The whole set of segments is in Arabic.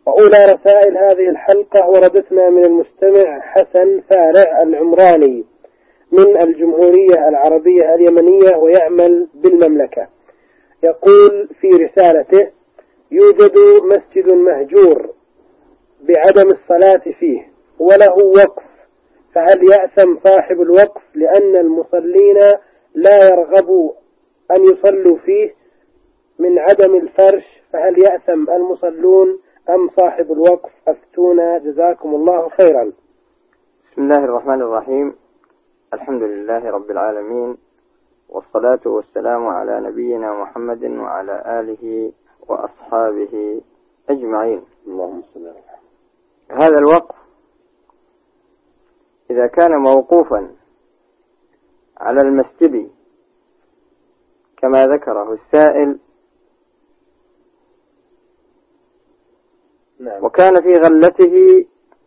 وأولى رسائل هذه الحلقة وردتنا من المستمع حسن فارع العمراني من الجمهورية العربية اليمنية ويعمل بالمملكة. يقول في رسالته: يوجد مسجد مهجور بعدم الصلاة فيه وله وقف، فهل يأثم صاحب الوقف لأن المصلين لا يرغبوا أن يصلوا فيه من عدم الفرش؟ فهل يأثم المصلون أم صاحب الوقف؟ أفتونا جزاكم الله خيرا. بسم الله الرحمن الرحيم. الحمد لله رب العالمين، والصلاة والسلام على نبينا محمد وعلى آله وأصحابه أجمعين. اللهم صل على محمد. هذا الوقف إذا كان موقوفا على المسجد كما ذكره السائل، وكان في غلته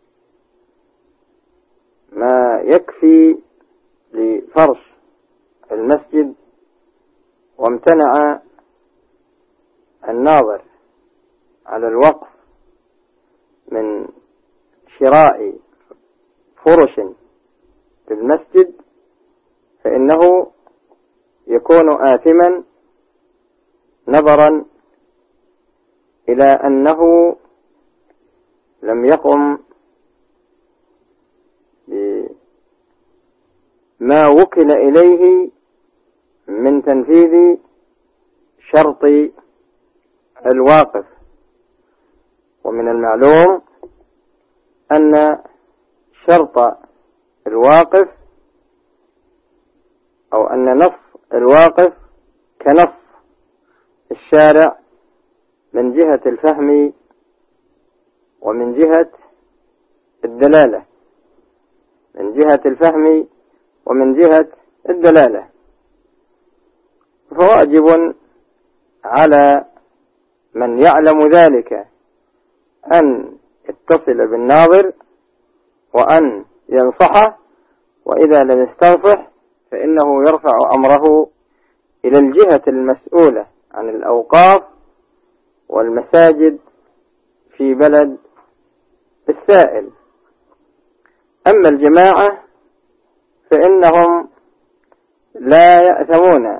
ما يكفي لفرش المسجد، وامتنع الناظر على الوقف من شراء فرش في المسجد، فإنه يكون آثما نظرا إلى أنه لم يقم بما وكل إليه من تنفيذ شرط الواقف. ومن المعلوم أن شرط الواقف أو أن نص الواقف كنص الشارع من جهة الفهم ومن جهة الدلالة، من جهة الفهم ومن جهة الدلالة. فواجب على من يعلم ذلك أن يتصل بالناظر وأن ينصحه، وإذا لم يستنصح فإنه يرفع أمره إلى الجهة المسؤولة عن الأوقاف والمساجد في بلد السائل. أما الجماعة فإنهم لا يأثمون،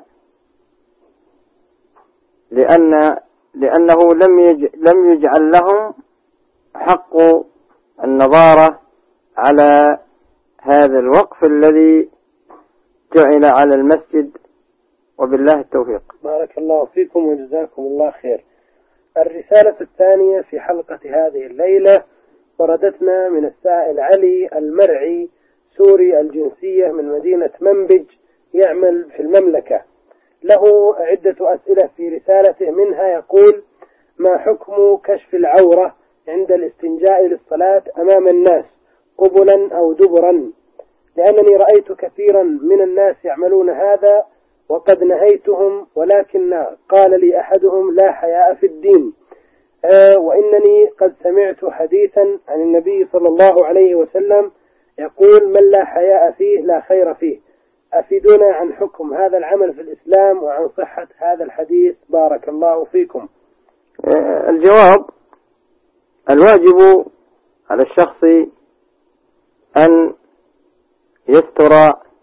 لأنه لم يجعل لهم حق النظارة على هذا الوقف الذي جعل على المسجد، وبالله التوفيق. بارك الله فيكم وجزاكم الله خير. الرسالة الثانية في حلقة هذه الليلة وردتنا من السائل علي المرعي سوري الجنسية من مدينة منبج يعمل في المملكة. له عدة أسئلة في رسالته، منها يقول: ما حكم كشف العورة عند الاستنجاء للصلاة أمام الناس قبلا أو دبرا؟ لأنني رأيت كثيرا من الناس يعملون هذا وقد نهيتهم، ولكن قال لي أحدهم: لا حياء في الدين، وإنني قد سمعت حديثا عن النبي صلى الله عليه وسلم يقول: من لا حياء فيه لا خير فيه. أفيدونا عن حكم هذا العمل في الإسلام وعن صحة هذا الحديث، بارك الله فيكم. الجواب: الواجب على الشخص أن يستر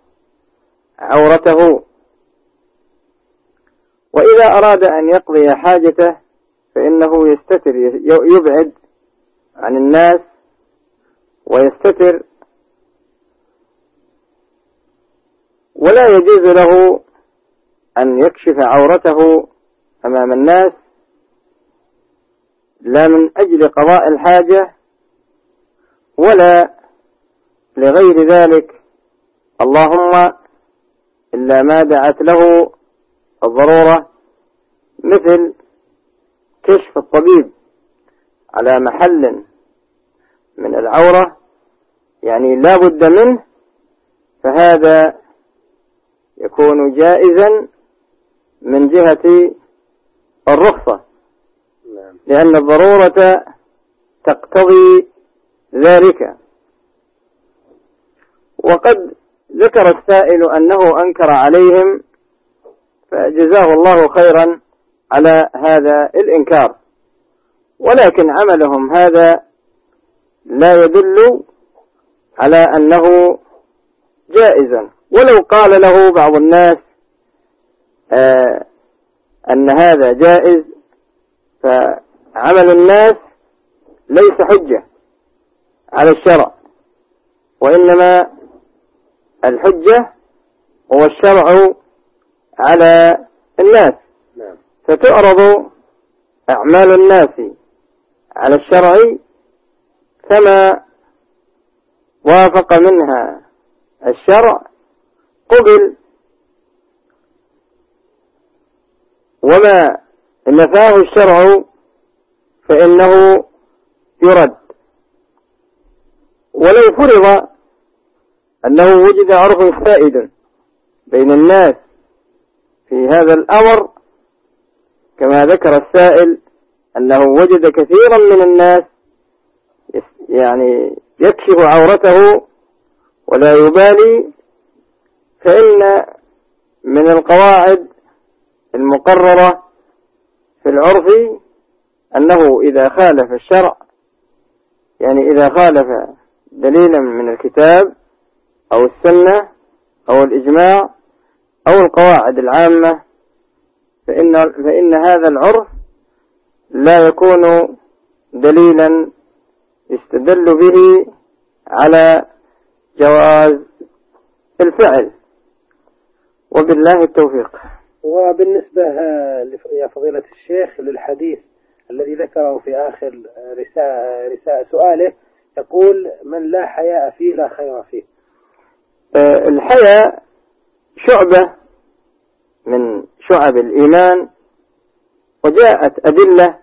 عورته، وإذا أراد أن يقضي حاجته فإنه يستتر، يبعد عن الناس ويستتر، ولا يجوز له أن يكشف عورته أمام الناس، لا من أجل قضاء الحاجة ولا لغير ذلك، اللهم إلا ما دعت له الضرورة، مثل كشف الطبيب على محل من العورة يعني لا بد منه، فهذا يكون جائزا من جهة الرخصة، لأن الضرورة تقتضي ذلك. وقد ذكر السائل أنه أنكر عليهم، فجزاه الله خيرا على هذا الإنكار. ولكن عملهم هذا لا يدل على أنه جائز، ولو قال له بعض الناس أن هذا جائز فعمل الناس ليس حجة على الشرع، وإنما الحجة هو الشرع على الناس، فتعرض أعمال الناس على الشرع فما وافق منها الشرع قبل، وما نفاه الشرع فإنه يرد. ولو فرض أنه وجد عرف سائد بين الناس في هذا الأمر كما ذكر السائل أنه وجد كثيرا من الناس يعني يكشف عورته ولا يبالي، فإن من القواعد المقررة في العرف أنه إذا خالف الشرع، يعني إذا خالف دليلا من الكتاب أو السنة أو الإجماع أو القواعد العامة، فإن هذا العرف لا يكون دليلا يستدل به على جواز الفعل، وبالله التوفيق. وبالنسبة يا فضيلة الشيخ للحديث الذي ذكره في آخر رسالة سؤاله، يقول: من لا حياء فيه لا خير فيه. الحياء شعبة من شعب الإيمان، وجاءت أدلة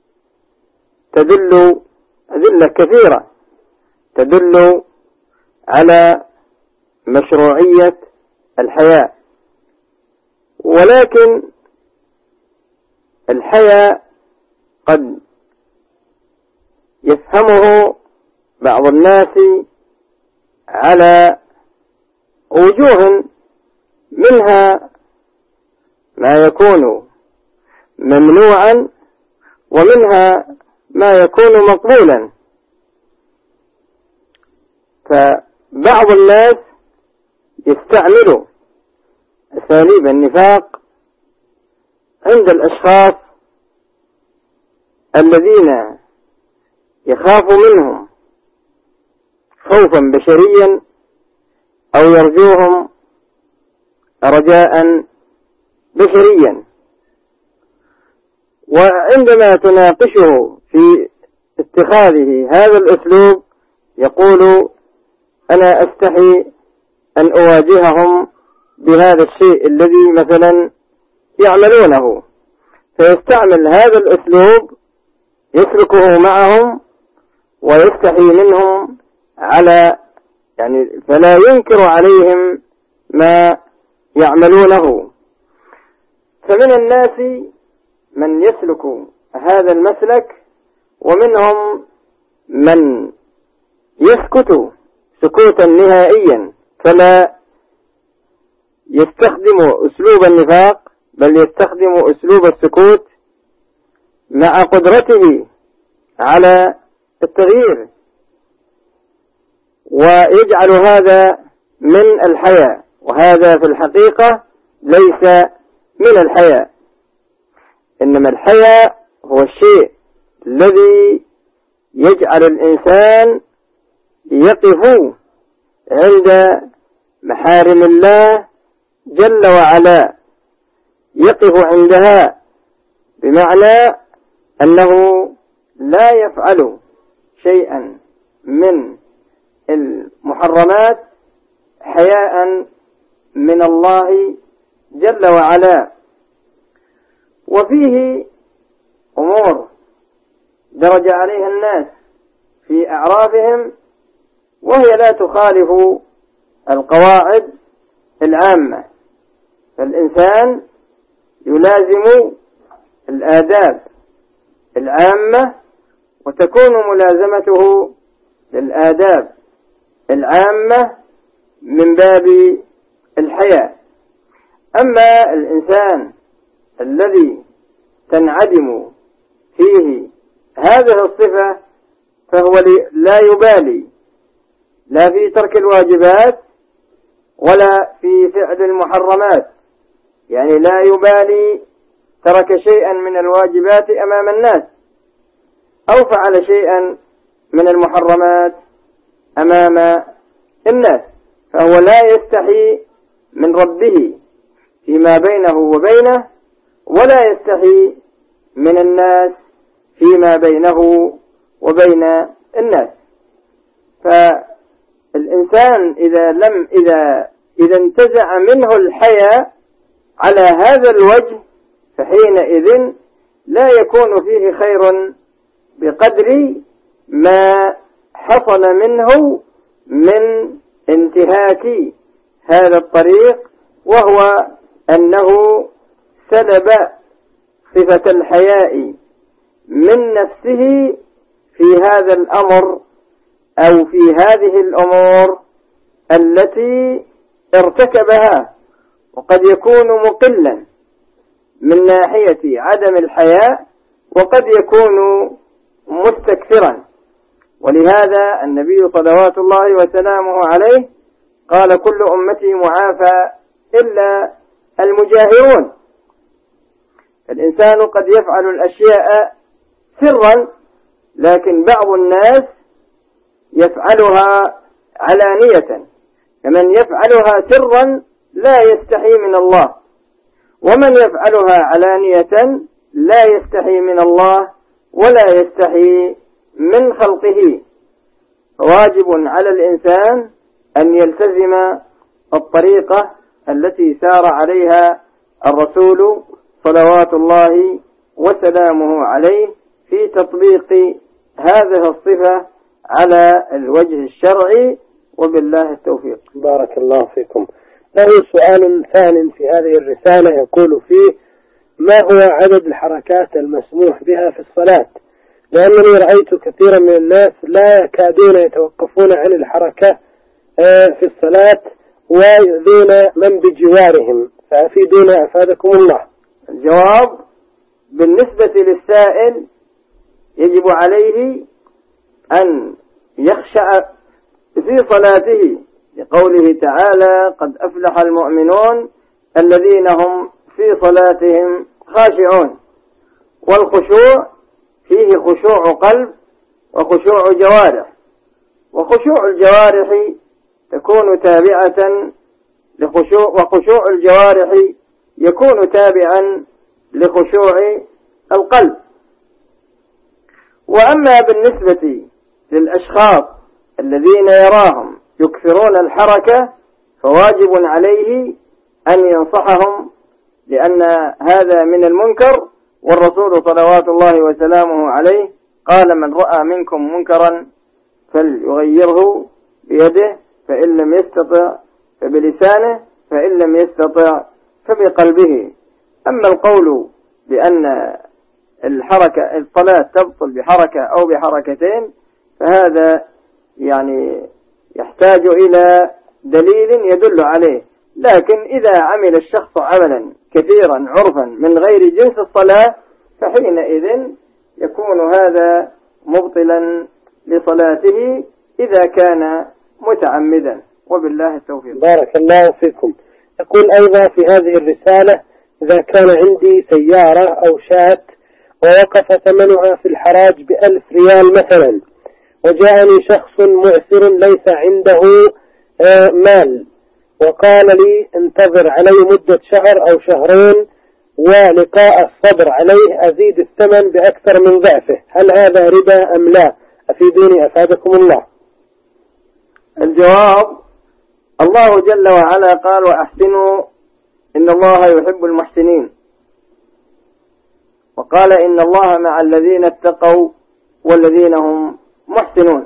كثيرة تدل على مشروعية الحياء، ولكن الحياء قد يفهمه بعض الناس على وجوه، منها ما يكون ممنوعا ومنها ما يكون مقبولا. فبعض الناس يستعمل أساليب النفاق عند الأشخاص الذين يخاف منهم خوفا بشريا أو يرجوهم رجاء بشريا، وعندما تناقشه في اتخاذه هذا الأسلوب يقول: أنا أستحي أن أواجههم بهذا الشيء الذي مثلا يعملونه، فيستعمل هذا الأسلوب يسلكه معهم ويستحي منهم فلا ينكر عليهم ما يعملونه. فمن الناس من يسلك هذا المسلك، ومنهم من يسكت سكوتا نهائيا فلا يستخدم أسلوب النفاق، بل يستخدم أسلوب السكوت مع قدرته على التغيير، ويجعل هذا من الحياء، وهذا في الحقيقة ليس من الحياء، إنما الحياء هو الشيء الذي يجعل الإنسان يقف عند محارم الله جل وعلا، يقف عندها بمعنى أنه لا يفعل شيئا من المحرمات حياء من الله جل وعلا. وفيه أمور درج عليها الناس في أعرافهم، وهي لا تخالف القواعد العامة، فالإنسان يلازم الآداب العامة، وتكون ملازمته للآداب العامة من باب الحياء. أما الإنسان الذي تنعدم فيه هذه الصفة فهو لا يبالي لا في ترك الواجبات ولا في فعل المحرمات، يعني لا يبالي ترك شيئا من الواجبات أمام الناس أو فعل شيئا من المحرمات أمام الناس، فهو لا يستحي من ربه فيما بينه وبينه، ولا يستحي من الناس فيما بينه وبين الناس. فالإنسان إذا انتزع منه الحياء على هذا الوجه فحينئذ لا يكون فيه خير بقدر ما حصل منه من انتهاك هذا الطريق، وهو أنه سلب صفة الحياء من نفسه في هذا الأمر أو في هذه الأمور التي ارتكبها، وقد يكون مقلا من ناحية عدم الحياء وقد يكون مستكثرا. ولهذا النبي صلوات الله وسلامه عليه قال: كل أمتي معافى إلا المجاهرون. الإنسان قد يفعل الأشياء سرا، لكن بعض الناس يفعلها علانية، فمن يفعلها سرا لا يستحي من الله، ومن يفعلها علانية لا يستحي من الله ولا يستحي من خلقه. فواجب على الإنسان أن يلتزم الطريقة التي سار عليها الرسول صلوات الله وسلامه عليه في تطبيق هذه الصفة على الوجه الشرعي، وبالله التوفيق. بارك الله فيكم. له سؤال ثان في هذه الرسالة يقول فيه: ما هو عدد الحركات المسموح بها في الصلاة؟ لأنني رأيت كثيرا من الناس لا يكادون يتوقفون عن الحركة في الصلاة ويؤذون من بجوارهم، فأفيدونا أفادكم الله. الجواب: بالنسبة للسائل يجب عليه أن يخشع في صلاته، لقوله تعالى: قد أفلح المؤمنون الذين هم في صلاتهم خاشعون. والخشوع فيه خشوع قلب وخشوع جوارح، وخشوع الجوارح تكون تابعة لخشوع، وخشوع الجوارح يكون تابعا لخشوع القلب. وأما بالنسبة للأشخاص الذين يراهم يكثرون الحركة فواجب عليه أن ينصحهم، لأن هذا من المنكر، والرسول صلوات الله وسلامه عليه قال: من رأى منكم منكرا فليغيره بيده، فإن لم يستطع فبلسانه، فإن لم يستطع فبقلبه. أما القول بأن الصلاة تبطل بحركة أو بحركتين فهذا يعني يحتاج إلى دليل يدل عليه، لكن إذا عمل الشخص عملا كثيرا عرفا من غير جنس الصلاة فحينئذ يكون هذا مبطلا لصلاته إذا كان متعمدا، وبالله التوفيق. بارك الله فيكم. يقول أيضا في هذه الرسالة: إذا كان عندي سيارة أو شاة ووقف ثمنها في الحراج ب1000 ريال مثلا، وجاءني شخص معسر ليس عنده مال وقال لي انتظر علي مدة شهر أو شهرين، ولقاء الصبر عليه أزيد الثمن بأكثر من ضعفه، هل هذا ربا أم لا؟ أفيدوني أفادكم الله. الجواب: الله جل وعلا قال: وأحسنوا إن الله يحب المحسنين، وقال: إن الله مع الذين اتقوا والذين هم محسنون.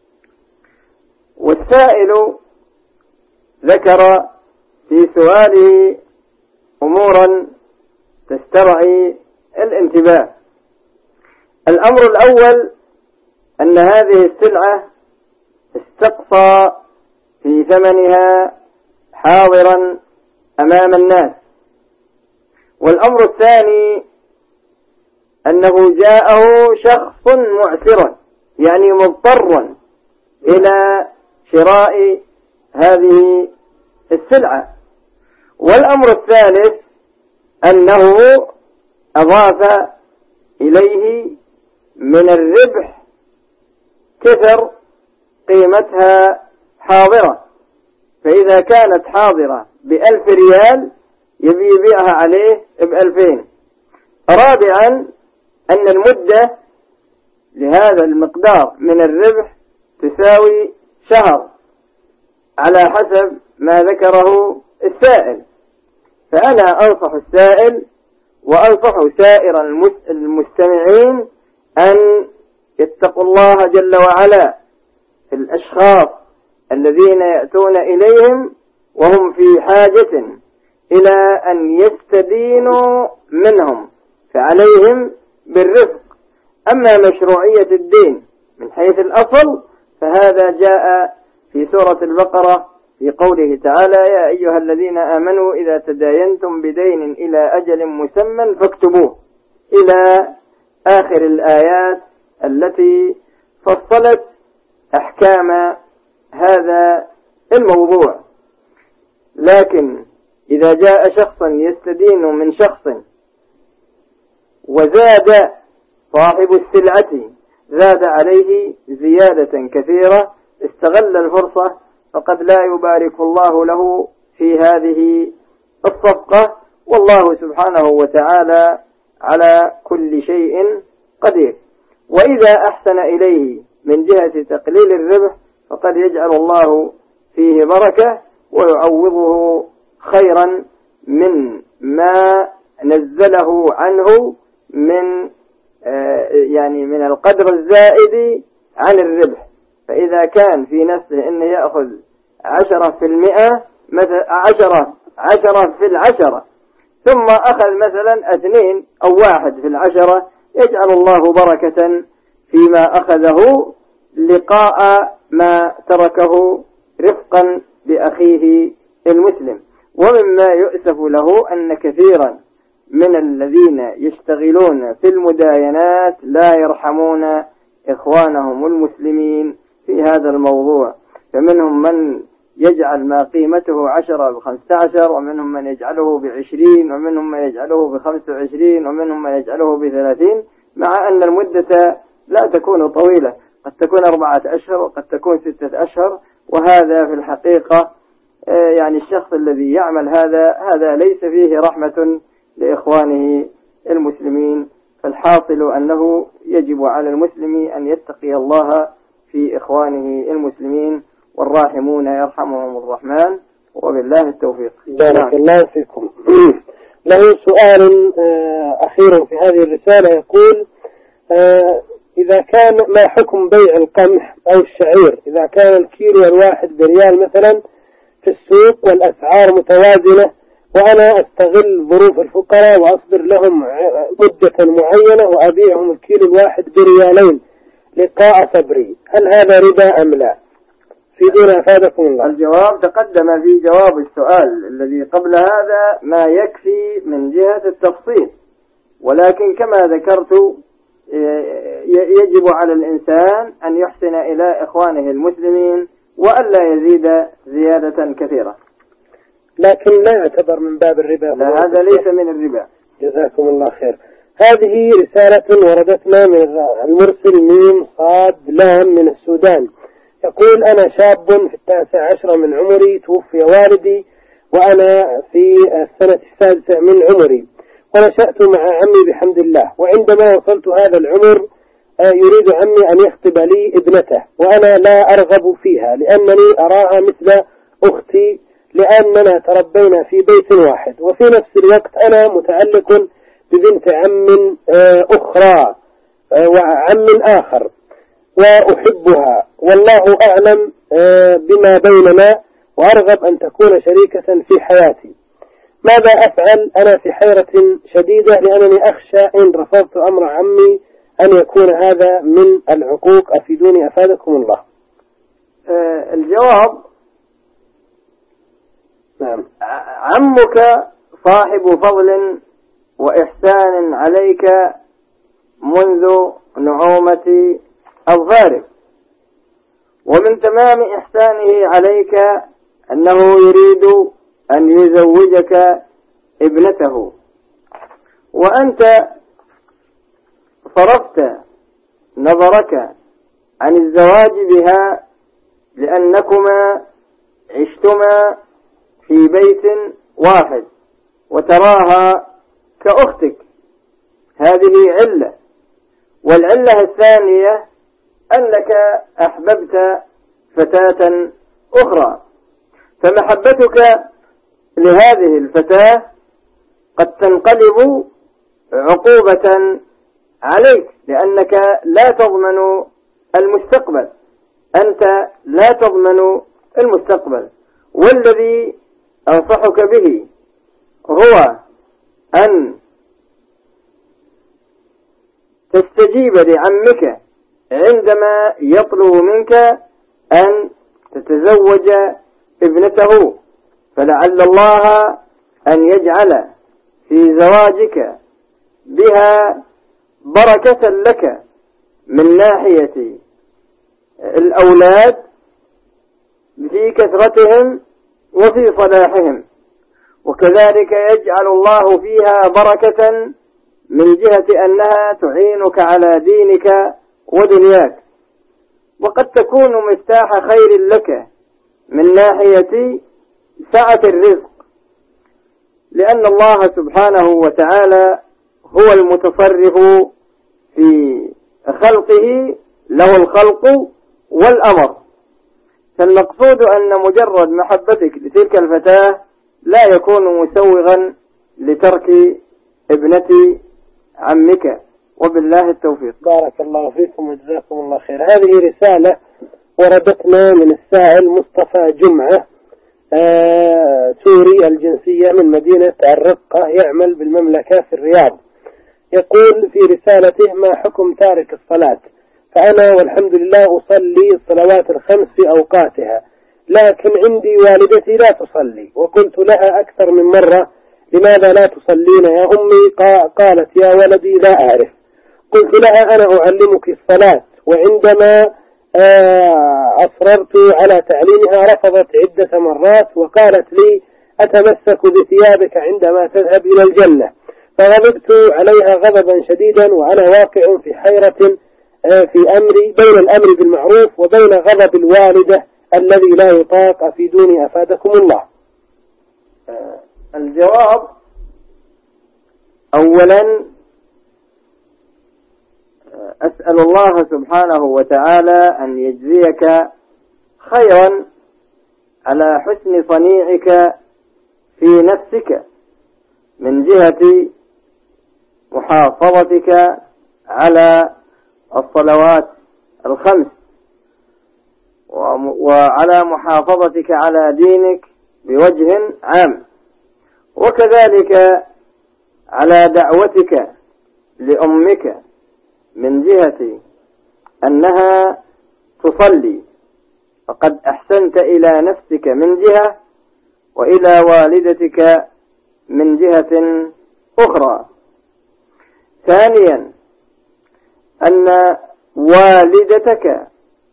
والسائل ذكر في سؤاله أمورا تسترعي الانتباه. الأمر الأول أن هذه السلعة استقصى في ثمنها حاضرا أمام الناس. والأمر الثاني أنه جاءه شخص معسر يعني مضطر إلى شراء هذه السلعة. والأمر الثالث أنه أضاف إليه من الربح كثر قيمتها حاضرة، فإذا كانت حاضرة ب1000 ريال يبي يبيعها عليه ب2000. رابعا أن المدة لهذا المقدار من الربح تساوي شهر على حسب ما ذكره السائل. فأنا أنصح السائل وأنصح سائر المستمعين أن يتقوا الله جل وعلا في الأشخاص الذين يأتون إليهم وهم في حاجة إلى أن يستدينوا منهم، فعليهم بالرفق. أما مشروعية الدين من حيث الأصل فهذا جاء في سورة البقرة في قوله تعالى: يا أيها الذين آمنوا إذا تداينتم بدين إلى أجل مسمى فاكتبوه، إلى آخر الآيات التي فصلت أحكام هذا الموضوع. لكن إذا جاء شخصا يستدين من شخص وزاد صاحب السلعة زاد عليه زيادة كثيرة استغل الفرصة، فقد لا يبارك الله له في هذه الصفقة، والله سبحانه وتعالى على كل شيء قدير. وإذا أحسن إليه من جهة تقليل الربح فقد يجعل الله فيه بركة ويعوضه خيرا من ما نزله عنه من من القدر الزائد عن الربح. فإذا كان في نفسه أنه يأخذ 10%، مثلا 10 في 10، ثم أخذ مثلا 2 أو 1 في 10، يجعل الله بركة فيما أخذه لقاء ما تركه رفقا بأخيه المسلم. ومما يؤسف له أن كثيرا من الذين يشتغلون في المداينات لا يرحمون إخوانهم المسلمين في هذا الموضوع، فمنهم من يجعل ما قيمته 10 ب15، ومنهم من يجعله ب20، ومنهم من يجعله ب25، ومنهم من يجعله ب30، مع أن المدة لا تكون طويلة، قد تكون 4 أشهر وقد تكون 6 أشهر. وهذا في الحقيقة الشخص الذي يعمل هذا ليس فيه رحمة لإخوانه المسلمين. فالحاصل أنه يجب على المسلم أن يتقي الله في إخوانه المسلمين، والراحمون يرحمهم الرحمن، وبالله التوفيق. بارك الله فيكم. له سؤال أخير في هذه الرسالة، يقول: إذا كان ما حكم بيع القمح أو الشعير إذا كان الكيلو الواحد بريال مثلا في السوق والأسعار متوازنة، وأنا أستغل ظروف الفقراء وأصبر لهم مدة معينة وأبيعهم الكيلو الواحد بريالين لقاء صبري، هل هذا ربا أم لا؟ فيدونا أفادكم الله. الجواب تقدم في جواب السؤال الذي قبل هذا ما يكفي من جهة التفصيل، ولكن كما ذكرت يجب على الإنسان أن يحسن إلى إخوانه المسلمين وألا يزيد زيادة كثيرة، لكن لا يعتبر من باب الربا. لا، هذا ليس من الربا. جزاكم الله خير. هذه رسالة وردتنا من المرسل ميم صاد لام من السودان، يقول: أنا شاب في 19 من عمري، توفي والدي وأنا في السنة 6 من عمري، ونشأت مع عمي بحمد الله، وعندما وصلت هذا العمر يريد عمي أن يخطب لي ابنته، وأنا لا أرغب فيها لأنني أراها مثل أختي، لأننا تربينا في بيت واحد، وفي نفس الوقت أنا متعلق ببنت عم أخرى وعم آخر وأحبها، والله أعلم بما بيننا، وأرغب أن تكون شريكة في حياتي. ماذا أفعل؟ أنا في حيرة شديدة، لأنني أخشى إن رفضت أمر عمي أن يكون هذا من العقوق. أفيدوني أفادكم الله. الجواب: نعم. عمك صاحب فضل وإحسان عليك منذ نعومة أظفاره. ومن تمام إحسانه عليك أنه يريد أن يزوجك ابنته، وأنت صرفت نظرك عن الزواج بها لأنكما عشتما في بيت واحد وتراها كأختك. هذه علة. والعلة الثانية أنك أحببت فتاة أخرى، فمحبتك لهذه الفتاة قد تنقلب عقوبة عليك، لأنك لا تضمن المستقبل. أنت لا تضمن المستقبل. والذي أنصحك به هو أن تستجيب لعمك عندما يطلب منك أن تتزوج ابنته، فلعل الله أن يجعل في زواجك بها بركة لك من ناحية الأولاد في كثرتهم وفي صلاحهم، وكذلك يجعل الله فيها بركة من جهة أنها تعينك على دينك ودنياك، وقد تكون مفتاح خير لك من ناحية سعة الرزق، لأن الله سبحانه وتعالى هو المتصرف في خلقه، له الخلق والأمر. فالمقصود أن مجرد محبتك لتلك الفتاة لا يكون مسوغا لترك ابنة عمك، وبالله التوفيق. بارك الله فيكم وجزاكم الله خير. هذه رسالة وردتنا من السائل مصطفى جمعة، سوري الجنسية من مدينة الرقة، يعمل بالمملكة في الرياض. يقول في رسالته: ما حكم تارك الصلاة؟ فأنا والحمد لله أصلي الصلوات الخمس في أوقاتها، لكن عندي والدتي لا تصلي، وقلت لها أكثر من مرة: لماذا لا تصلين يا أمي؟ قالت: يا ولدي لا أعرف. قلت لها: أنا أعلمك الصلاة. وعندما أصررت على تعليمها رفضت عدة مرات، وقالت لي: أتمسك بثيابك عندما تذهب إلى الجنة. فغضبت عليها غضبا شديدا، وأنا واقع في حيرة في أمري بين الأمر بالمعروف وبين غضب الوالدة الذي لا يطاق. أفيدوني أفادكم الله. الجواب: أولا أسأل الله سبحانه وتعالى أن يجزيك خيرا على حسن صنيعك في نفسك من جهة محافظتك على الصلوات الخمس، وعلى محافظتك على دينك بوجه عام، وكذلك على دعوتك لأمك من جهة أنها تصلي، فقد أحسنت إلى نفسك من جهة وإلى والدتك من جهة أخرى. ثانيا أن والدتك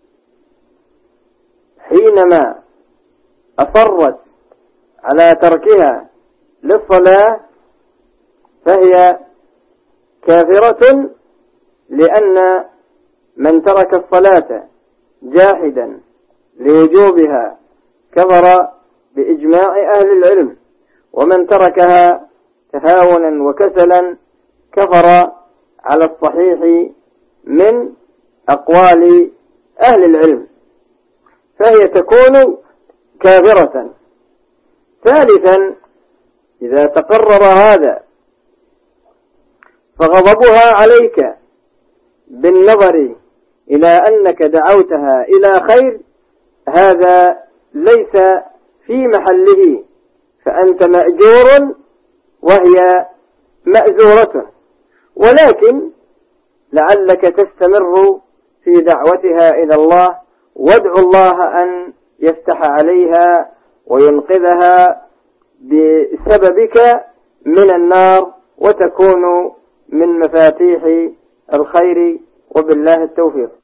حينما أصرت على تركها للصلاة فهي كافرة، لأن من ترك الصلاة جاحدا لوجوبها كفر بإجماع أهل العلم، ومن تركها تهاونا وكسلا كفر على الصحيح من أقوال أهل العلم، فهي تكون كافرة. ثالثا إذا تقرر هذا فغضبها عليك بالنظر إلى أنك دعوتها إلى خير هذا ليس في محله، فأنت مأجور وهي مأزورة، ولكن لعلك تستمر في دعوتها إلى الله، وادعو الله أن يفتح عليها وينقذها بسببك من النار، وتكون من مفاتيح الخير، وبالله التوفيق.